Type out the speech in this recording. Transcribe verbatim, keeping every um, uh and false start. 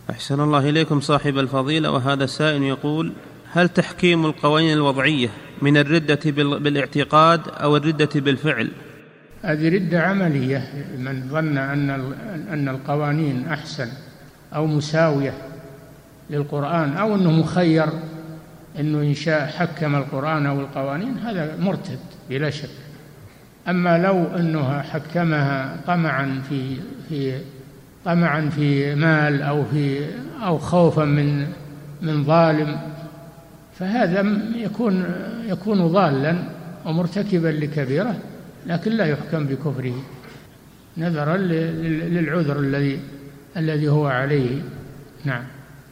أحسن الله إليكم صاحب الفضيلة. وهذا السائل يقول: هل تحكيم القوانين الوضعية من الردة بالاعتقاد أو الردة بالفعل؟ هذه ردة عملية. من ظن أن أن القوانين أحسن أو مساوية للقرآن أو أنه مخير أنه إن شاء حكم القرآن أو القوانين، هذا مرتد بلا شك. أما لو أنه حكمها طمعا في في طمعا في مال أو في أو خوفا من من ظالم، فهذا يكون يكون ضالا ومرتكبا لكبيرة، لكن لا يحكم بكفره نظرا للعذر الذي الذي هو عليه. نعم.